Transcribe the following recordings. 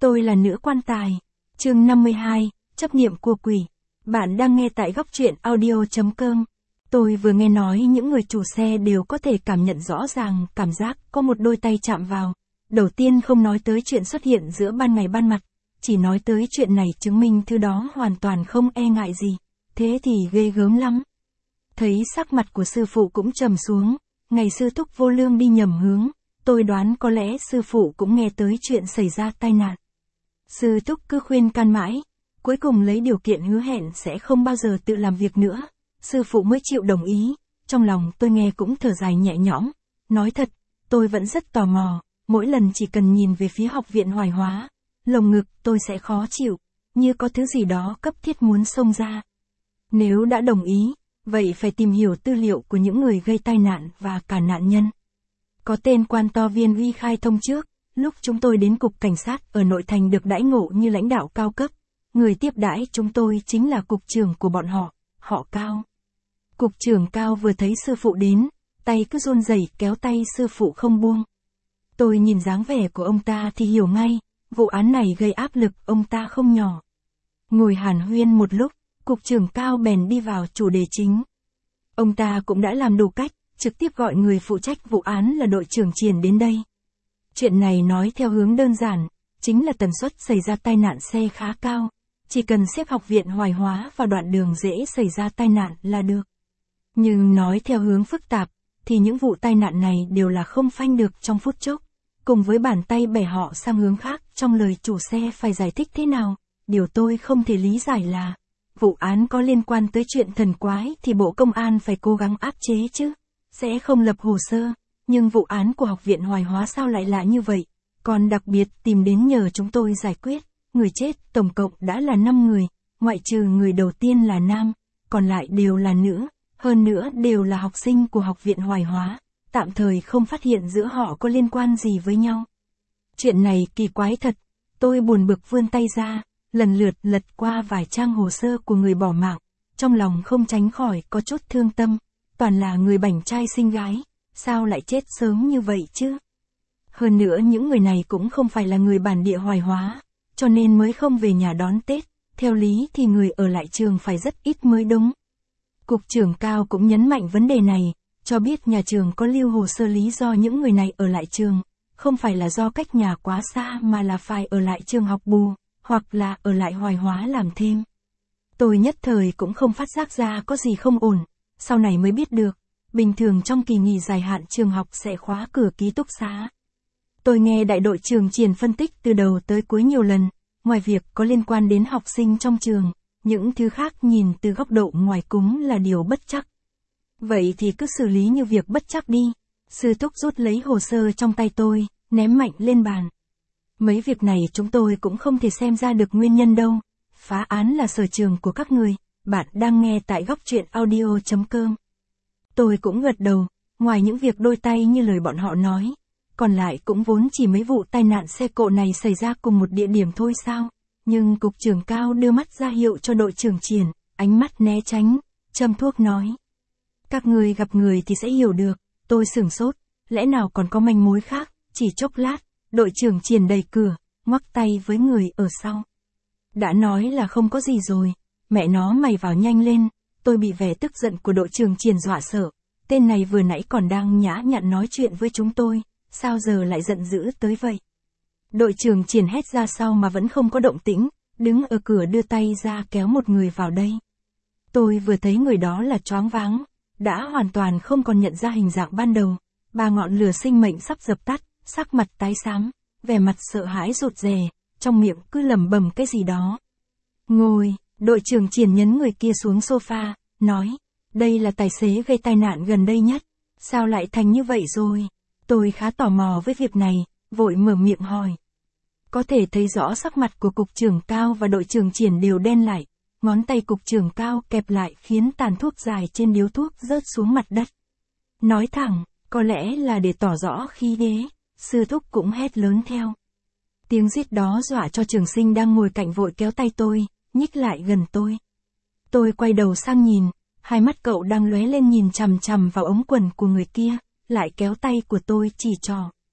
Tôi là nữ quan tài. Chương 52, chấp niệm của quỷ. Bạn đang nghe tại góc truyện audio.com. Tôi vừa nghe nói những người chủ xe đều có thể cảm nhận rõ ràng cảm giác có một đôi tay chạm vào. Đầu tiên không nói tới chuyện xuất hiện giữa ban ngày ban mặt, chỉ nói tới chuyện này chứng minh thứ đó hoàn toàn không e ngại gì. Thế thì ghê gớm lắm. Thấy sắc mặt của sư phụ cũng trầm xuống, ngày sư thúc vô lương đi nhầm hướng, tôi đoán có lẽ sư phụ cũng nghe tới chuyện xảy ra tai nạn. Sư thúc cứ khuyên can mãi, cuối cùng lấy điều kiện hứa hẹn sẽ không bao giờ tự làm việc nữa, sư phụ mới chịu đồng ý. Trong lòng tôi nghe cũng thở dài nhẹ nhõm. Nói thật, tôi vẫn rất tò mò, mỗi lần chỉ cần nhìn về phía học viện Hoài Hóa, lồng ngực tôi sẽ khó chịu, như có thứ gì đó cấp thiết muốn xông ra. Nếu đã đồng ý, vậy phải tìm hiểu tư liệu của những người gây tai nạn và cả nạn nhân. Có tên quan to viên uy khai thông trước, lúc chúng tôi đến cục cảnh sát ở nội thành được đãi ngộ như lãnh đạo cao cấp. Người tiếp đãi chúng tôi chính là cục trưởng của bọn họ, họ Cao. Cục trưởng Cao vừa thấy sư phụ đến, tay cứ run rẩy kéo tay sư phụ không buông. Tôi nhìn dáng vẻ của ông ta thì hiểu ngay, vụ án này gây áp lực ông ta không nhỏ. Ngồi hàn huyên một lúc, cục trưởng Cao bèn đi vào chủ đề chính. Ông ta cũng đã làm đủ cách, trực tiếp gọi người phụ trách vụ án là đội trưởng Triển đến đây. Chuyện này nói theo hướng đơn giản, chính là tần suất xảy ra tai nạn xe khá cao, chỉ cần xếp học viện Hoài Hóa vào đoạn đường dễ xảy ra tai nạn là được. Nhưng nói theo hướng phức tạp, thì những vụ tai nạn này đều là không phanh được trong phút chốc, cùng với bàn tay bẻ họ sang hướng khác trong lời chủ xe phải giải thích thế nào. Điều tôi không thể lý giải là, vụ án có liên quan tới chuyện thần quái thì Bộ Công an phải cố gắng áp chế chứ, sẽ không lập hồ sơ, nhưng vụ án của học viện Hoài Hóa sao lại lạ như vậy, còn đặc biệt tìm đến nhờ chúng tôi giải quyết. Người chết tổng cộng đã là 5 người, ngoại trừ người đầu tiên là nam, còn lại đều là nữ, hơn nữa đều là học sinh của học viện Hoài Hóa, tạm thời không phát hiện giữa họ có liên quan gì với nhau. Chuyện này kỳ quái thật, tôi buồn bực vươn tay ra, lần lượt lật qua vài trang hồ sơ của người bỏ mạng, trong lòng không tránh khỏi có chút thương tâm, toàn là người bảnh trai xinh gái, sao lại chết sớm như vậy chứ? Hơn nữa những người này cũng không phải là người bản địa Hoài Hóa, cho nên mới không về nhà đón Tết, theo lý thì người ở lại trường phải rất ít mới đúng. Cục trưởng Cao cũng nhấn mạnh vấn đề này, cho biết nhà trường có lưu hồ sơ lý do những người này ở lại trường, không phải là do cách nhà quá xa mà là phải ở lại trường học bù, hoặc là ở lại Hoài Hóa làm thêm. Tôi nhất thời cũng không phát giác ra có gì không ổn, sau này mới biết được, bình thường trong kỳ nghỉ dài hạn trường học sẽ khóa cửa ký túc xá. Tôi nghe đại đội trưởng Triển phân tích từ đầu tới cuối nhiều lần, ngoài việc có liên quan đến học sinh trong trường, những thứ khác nhìn từ góc độ ngoài cúng là điều bất chắc. Vậy thì cứ xử lý như việc bất chắc đi. Sư thúc rút lấy hồ sơ trong tay tôi, ném mạnh lên bàn. Mấy việc này chúng tôi cũng không thể xem ra được nguyên nhân đâu. Phá án là sở trường của các người. Bạn đang nghe tại góc truyện audio.com. Tôi cũng gật đầu, ngoài những việc đôi tay như lời bọn họ nói, còn lại cũng vốn chỉ mấy vụ tai nạn xe cộ này xảy ra cùng một địa điểm thôi sao. Nhưng cục trưởng Cao đưa mắt ra hiệu cho đội trưởng Triển, ánh mắt né tránh, châm thuốc nói. Các người gặp người thì sẽ hiểu được. Tôi sửng sốt, lẽ nào còn có manh mối khác, chỉ chốc lát, đội trưởng Triển đẩy cửa, ngoắc tay với người ở sau. Đã nói là không có gì rồi, mẹ nó mày vào nhanh lên. Tôi bị vẻ tức giận của đội trưởng Triển dọa sợ, tên này vừa nãy còn đang nhã nhặn nói chuyện với chúng tôi, sao giờ lại giận dữ tới vậy. Đội trưởng Triển hét ra sau mà vẫn không có động tĩnh, đứng ở cửa đưa tay ra kéo một người vào đây. Tôi vừa thấy người đó là choáng váng, đã hoàn toàn không còn nhận ra hình dạng ban đầu, ba ngọn lửa sinh mệnh sắp dập tắt, sắc mặt tái xám, vẻ mặt sợ hãi rụt rè, trong miệng cứ lẩm bẩm cái gì đó. Ngồi, đội trưởng Triển nhấn người kia xuống sofa, nói, đây là tài xế gây tai nạn gần đây nhất, sao lại thành như vậy rồi? Tôi khá tò mò với việc này, vội mở miệng hỏi. Có thể thấy rõ sắc mặt của cục trưởng Cao và đội trưởng Triển đều đen lại, ngón tay cục trưởng Cao kẹp lại khiến tàn thuốc dài trên điếu thuốc rớt xuống mặt đất. Nói thẳng, có lẽ là để tỏ rõ khí thế, sư thúc cũng hét lớn theo. Tiếng rít đó dọa cho trường sinh đang ngồi cạnh vội kéo tay tôi, nhích lại gần tôi. Tôi quay đầu sang nhìn, hai mắt cậu đang lóe lên nhìn chằm chằm vào ống quần của người kia, lại kéo tay của tôi chỉ trỏ.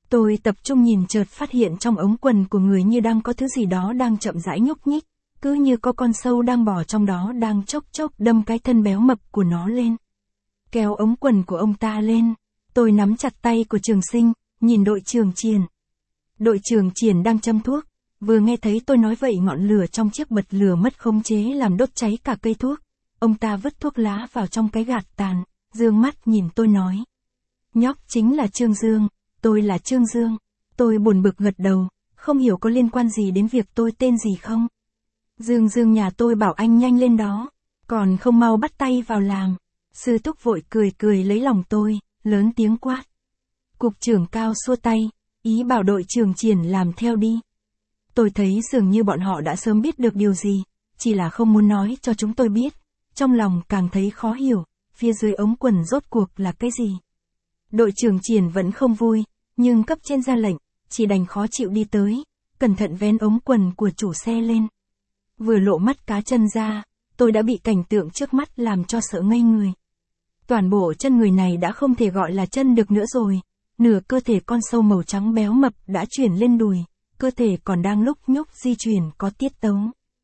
Tôi tập trung nhìn chợt phát hiện trong ống quần của người như đang có thứ gì đó đang chậm rãi nhúc nhích, cứ như có con sâu đang bò trong đó đang chốc chốc đâm cái thân béo mập của nó lên. Kéo ống quần của ông ta lên, tôi nắm chặt tay của Trường Sinh, nhìn đội trưởng Triển. Đội trưởng Triển đang châm thuốc, vừa nghe thấy tôi nói vậy ngọn lửa trong chiếc bật lửa mất khống chế làm đốt cháy cả cây thuốc. Ông ta vứt thuốc lá vào trong cái gạt tàn, dương mắt nhìn tôi nói. Nhóc chính là Trương Dương, tôi là Trương Dương. Tôi buồn bực gật đầu, không hiểu có liên quan gì đến việc tôi tên gì không. Dương nhà tôi bảo anh nhanh lên đó, còn không mau bắt tay vào làm. Sư Thúc vội cười lấy lòng tôi, lớn tiếng quát. Cục trưởng Cao xua tay, ý bảo đội trưởng Triển làm theo đi. Tôi thấy dường như bọn họ đã sớm biết được điều gì, chỉ là không muốn nói cho chúng tôi biết. Trong lòng càng thấy khó hiểu, phía dưới ống quần rốt cuộc là cái gì. Đội trưởng Triển vẫn không vui, nhưng cấp trên ra lệnh, chỉ đành khó chịu đi tới, cẩn thận vén ống quần của chủ xe lên. Vừa lộ mắt cá chân ra, tôi đã bị cảnh tượng trước mắt làm cho sợ ngây người. Toàn bộ chân người này đã không thể gọi là chân được nữa rồi, nửa cơ thể con sâu màu trắng béo mập đã chuyển lên đùi, cơ thể còn đang lúc nhúc di chuyển có tiết tấu.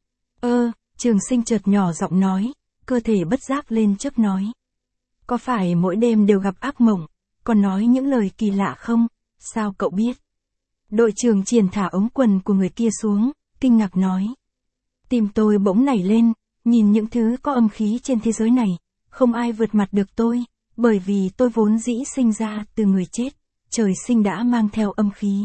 Trường Sinh chợt nhỏ giọng nói, cơ thể bất giác lên trước nói. Có phải mỗi đêm đều gặp ác mộng, còn nói những lời kỳ lạ không, sao cậu biết? Đội trưởng Triển thả ống quần của người kia xuống, kinh ngạc nói. Tim tôi bỗng nảy lên, nhìn những thứ có âm khí trên thế giới này, không ai vượt mặt được tôi, bởi vì tôi vốn dĩ sinh ra từ người chết, trời sinh đã mang theo âm khí.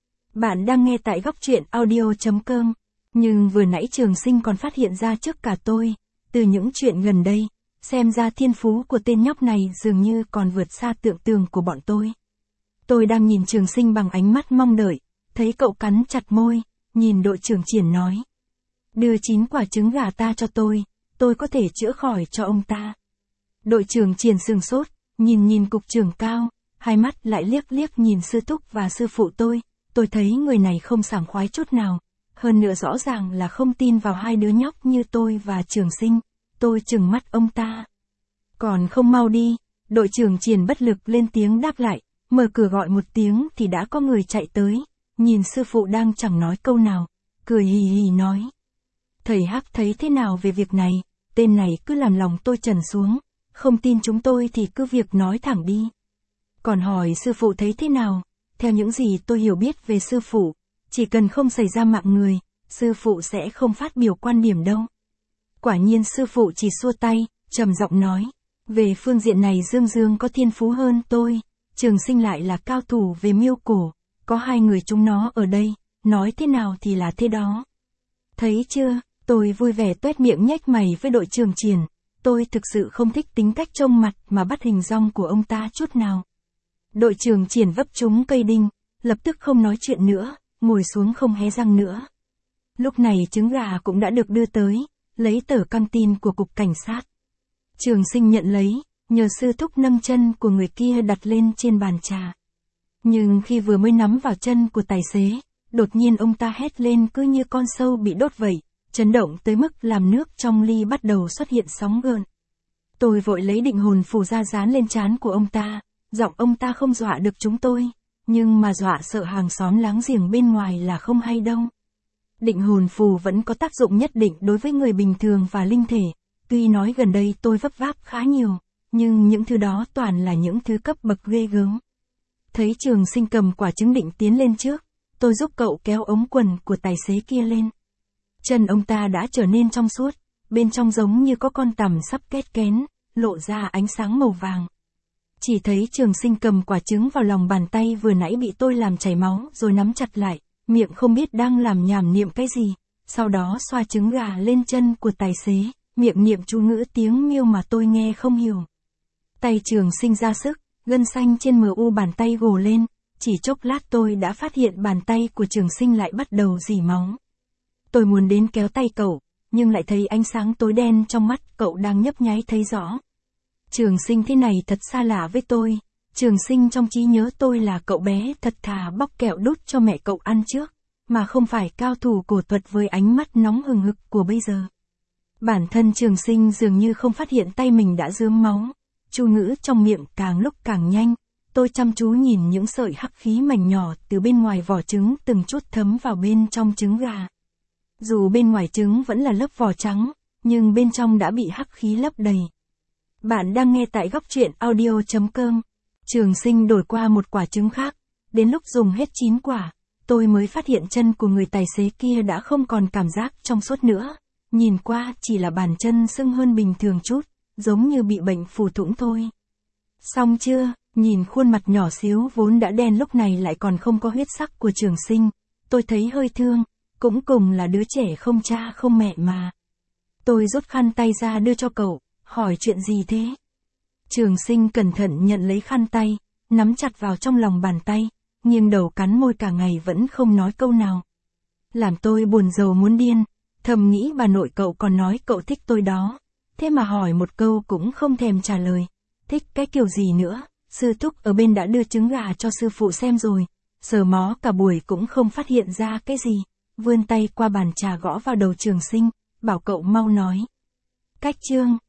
Bạn đang nghe tại góc truyện audio.com, nhưng vừa nãy Trường Sinh còn phát hiện ra trước cả tôi, từ những chuyện gần đây, xem ra thiên phú của tên nhóc này dường như còn vượt xa tưởng tượng của bọn tôi. Tôi đang nhìn Trường Sinh bằng ánh mắt mong đợi, thấy cậu cắn chặt môi, nhìn đội trưởng Triển nói. Đưa 9 quả trứng gà ta cho tôi có thể chữa khỏi cho ông ta. Đội trưởng Triển sừng sốt, nhìn cục trưởng Cao, hai mắt lại liếc nhìn sư thúc và sư phụ tôi thấy người này không sảng khoái chút nào, hơn nữa rõ ràng là không tin vào hai đứa nhóc như tôi và Trường Sinh, tôi trừng mắt ông ta. Còn không mau đi, đội trưởng Triển bất lực lên tiếng đáp lại, mở cửa gọi một tiếng thì đã có người chạy tới, nhìn sư phụ đang chẳng nói câu nào, cười hì hì nói. Thầy Hắc thấy thế nào về việc này, tên này cứ làm lòng tôi trần xuống, không tin chúng tôi thì cứ việc nói thẳng đi. Còn hỏi sư phụ thấy thế nào, theo những gì tôi hiểu biết về sư phụ, chỉ cần không xảy ra mạng người, sư phụ sẽ không phát biểu quan điểm đâu. Quả nhiên sư phụ chỉ xua tay, trầm giọng nói, về phương diện này Dương có thiên phú hơn tôi, Trường Sinh lại là cao thủ về miêu cổ, có hai người chúng nó ở đây, nói thế nào thì là thế đó. Thấy chưa, tôi vui vẻ tuét miệng nhếch mày với đội trưởng Triển, tôi thực sự không thích tính cách trông mặt mà bắt hình dong của ông ta chút nào. Đội trưởng Triển vấp trúng cây đinh, lập tức không nói chuyện nữa, ngồi xuống không hé răng nữa. Lúc này trứng gà cũng đã được đưa tới, lấy tờ căng tin của cục cảnh sát. Trường Sinh nhận lấy, nhờ sư thúc nâng chân của người kia đặt lên trên bàn trà. Nhưng khi vừa mới nắm vào chân của tài xế, đột nhiên ông ta hét lên cứ như con sâu bị đốt vậy, chấn động tới mức làm nước trong ly bắt đầu xuất hiện sóng gợn. Tôi vội lấy định hồn phù ra dán lên trán của ông ta, giọng ông ta không dọa được chúng tôi, nhưng mà dọa sợ hàng xóm láng giềng bên ngoài là không hay đâu. Định hồn phù vẫn có tác dụng nhất định đối với người bình thường và linh thể, tuy nói gần đây tôi vấp váp khá nhiều, nhưng những thứ đó toàn là những thứ cấp bậc ghê gớm. Thấy Trường Sinh cầm quả trứng định tiến lên trước, tôi giúp cậu kéo ống quần của tài xế kia lên. Chân ông ta đã trở nên trong suốt, bên trong giống như có con tằm sắp két kén, lộ ra ánh sáng màu vàng. Chỉ thấy Trường Sinh cầm quả trứng vào lòng bàn tay vừa nãy bị tôi làm chảy máu rồi nắm chặt lại, miệng không biết đang làm nhảm niệm cái gì, sau đó xoa trứng gà lên chân của tài xế, miệng niệm chú ngữ tiếng miêu mà tôi nghe không hiểu. Tay Trường Sinh ra sức, gân xanh trên mu bàn tay gồ lên, chỉ chốc lát tôi đã phát hiện bàn tay của Trường Sinh lại bắt đầu rỉ máu. Tôi muốn đến kéo tay cậu, nhưng lại thấy ánh sáng tối đen trong mắt cậu đang nhấp nháy thấy rõ. Trường Sinh thế này thật xa lạ với tôi, Trường Sinh trong trí nhớ tôi là cậu bé thật thà bóc kẹo đút cho mẹ cậu ăn trước, mà không phải cao thủ cổ thuật với ánh mắt nóng hừng hực của bây giờ. Bản thân Trường Sinh dường như không phát hiện tay mình đã rớm máu, chú ngữ trong miệng càng lúc càng nhanh, Tôi chăm chú nhìn những sợi hắc khí mảnh nhỏ từ bên ngoài vỏ trứng từng chút thấm vào bên trong trứng gà. Dù bên ngoài trứng vẫn là lớp vỏ trắng, nhưng bên trong đã bị hắc khí lấp đầy. Bạn đang nghe tại góc truyện audio.com. Trường Sinh đổi qua một quả trứng khác. Đến lúc dùng hết 9 quả, tôi mới phát hiện chân của người tài xế kia đã không còn cảm giác trong suốt nữa. Nhìn qua chỉ là bàn chân sưng hơn bình thường chút, giống như bị bệnh phù thủng thôi. Xong chưa? Nhìn khuôn mặt nhỏ xíu vốn đã đen lúc này lại còn không có huyết sắc của Trường Sinh. Tôi thấy hơi thương, cũng cùng là đứa trẻ không cha không mẹ mà. Tôi rút khăn tay ra đưa cho cậu, hỏi chuyện gì thế? Trường Sinh cẩn thận nhận lấy khăn tay, nắm chặt vào trong lòng bàn tay, nghiêng đầu cắn môi cả ngày vẫn không nói câu nào. Làm tôi buồn rầu muốn điên, thầm nghĩ bà nội cậu còn nói cậu thích tôi đó. Thế mà hỏi một câu cũng không thèm trả lời. Thích cái kiểu gì nữa? Sư thúc ở bên đã đưa trứng gà cho sư phụ xem rồi. Sờ mó cả buổi cũng không phát hiện ra cái gì. Vươn tay qua bàn trà gõ vào đầu Trường Sinh, bảo cậu mau nói. Cách chương.